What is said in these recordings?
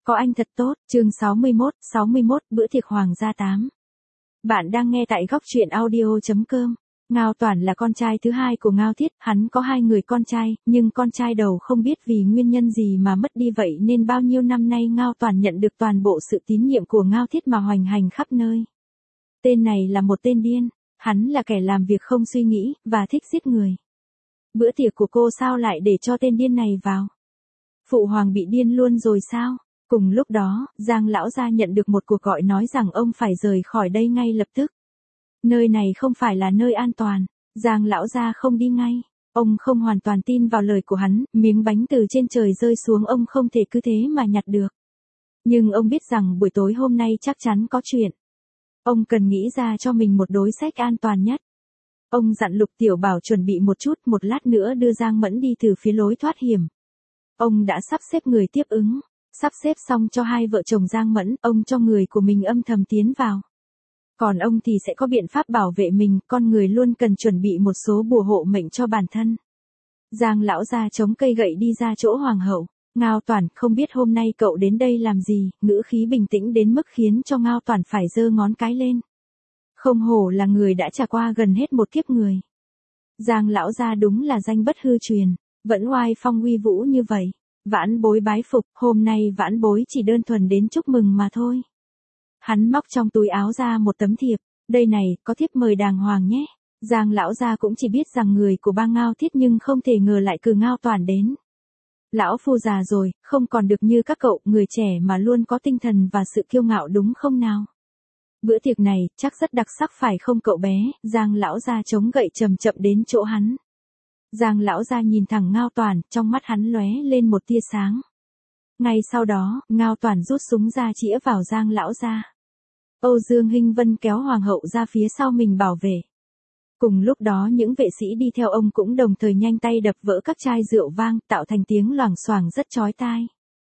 Có anh thật tốt, chương 61, bữa tiệc hoàng gia 8. Bạn đang nghe tại góc truyện audio.com. Ngao Toản là con trai thứ hai của Ngao Thiết, hắn có 2 người con trai, nhưng con trai đầu không biết vì nguyên nhân gì mà mất đi vậy nên bao nhiêu năm nay Ngao Toản nhận được toàn bộ sự tín nhiệm của Ngao Thiết mà hoành hành khắp nơi. Tên này là một tên điên, hắn là kẻ làm việc không suy nghĩ, và thích giết người. Bữa tiệc của cô sao lại để cho tên điên này vào? Phụ hoàng bị điên luôn rồi sao? Cùng lúc đó, Giang lão gia nhận được một cuộc gọi nói rằng ông phải rời khỏi đây ngay lập tức. Nơi này không phải là nơi an toàn. Giang lão gia không đi ngay. Ông không hoàn toàn tin vào lời của hắn, miếng bánh từ trên trời rơi xuống ông không thể cứ thế mà nhặt được. Nhưng ông biết rằng buổi tối hôm nay chắc chắn có chuyện. Ông cần nghĩ ra cho mình một đối sách an toàn nhất. Ông dặn Lục Tiểu Bảo chuẩn bị một lát nữa đưa Giang Mẫn đi từ phía lối thoát hiểm. Ông đã sắp xếp người tiếp ứng. Sắp xếp xong cho hai vợ chồng Giang Mẫn, ông cho người của mình âm thầm tiến vào. Còn ông thì sẽ có biện pháp bảo vệ mình, con người luôn cần chuẩn bị một số bùa hộ mệnh cho bản thân. Giang lão gia chống cây gậy đi ra chỗ hoàng hậu. Ngao Toản, không biết hôm nay cậu đến đây làm gì, ngữ khí bình tĩnh đến mức khiến cho Ngao Toản phải giơ ngón cái lên. Không hổ là người đã trải qua gần hết một kiếp người. Giang lão gia đúng là danh bất hư truyền, vẫn oai phong uy vũ như vậy. Vãn bối bái phục, hôm nay vãn bối chỉ đơn thuần đến chúc mừng mà thôi. Hắn móc trong túi áo ra một tấm thiệp, đây này, có thiếp mời đàng hoàng nhé. Giang lão gia cũng chỉ biết rằng người của bang Ngao Thiết nhưng không thể ngờ lại cử Ngao Toản đến. Lão phu già rồi, không còn được như các cậu, người trẻ mà luôn có tinh thần và sự kiêu ngạo đúng không nào? Bữa tiệc này, chắc rất đặc sắc phải không cậu bé? Giang lão gia chống gậy chậm chậm đến chỗ hắn. Giang lão gia nhìn thẳng Ngao Toản, trong mắt hắn lóe lên một tia sáng. Ngay sau đó, Ngao Toản rút súng ra chĩa vào Giang lão gia. Âu Dương Hinh Vân kéo hoàng hậu ra phía sau mình bảo vệ. Cùng lúc đó những vệ sĩ đi theo ông cũng đồng thời nhanh tay đập vỡ các chai rượu vang, tạo thành tiếng loảng xoảng rất chói tai.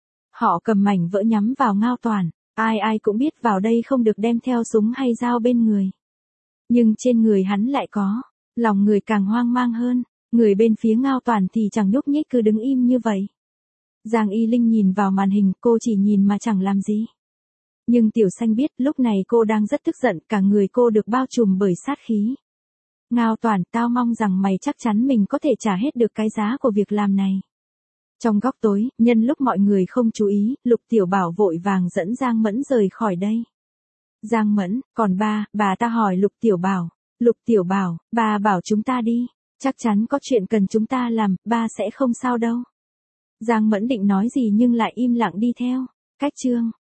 Họ cầm mảnh vỡ nhắm vào Ngao Toản, ai cũng biết vào đây không được đem theo súng hay dao bên người. Nhưng trên người hắn lại có, lòng người càng hoang mang hơn. Người bên phía Ngao Toản thì chẳng nhúc nhích cứ đứng im như vậy. Giang Y Linh nhìn vào màn hình, cô chỉ nhìn mà chẳng làm gì. Nhưng Tiểu Xanh biết lúc này cô đang rất tức giận, cả người cô được bao trùm bởi sát khí. Ngao Toản, tao mong rằng mày chắc chắn mình có thể trả hết được cái giá của việc làm này. Trong góc tối, nhân lúc mọi người không chú ý, Lục Tiểu Bảo vội vàng dẫn Giang Mẫn rời khỏi đây. Giang Mẫn, còn bà ta hỏi Lục Tiểu Bảo. Lục Tiểu Bảo, bà bảo chúng ta đi. Chắc chắn có chuyện cần chúng ta làm, ba sẽ không sao đâu. Giang Mẫn định nói gì nhưng lại im lặng đi theo. Cách chương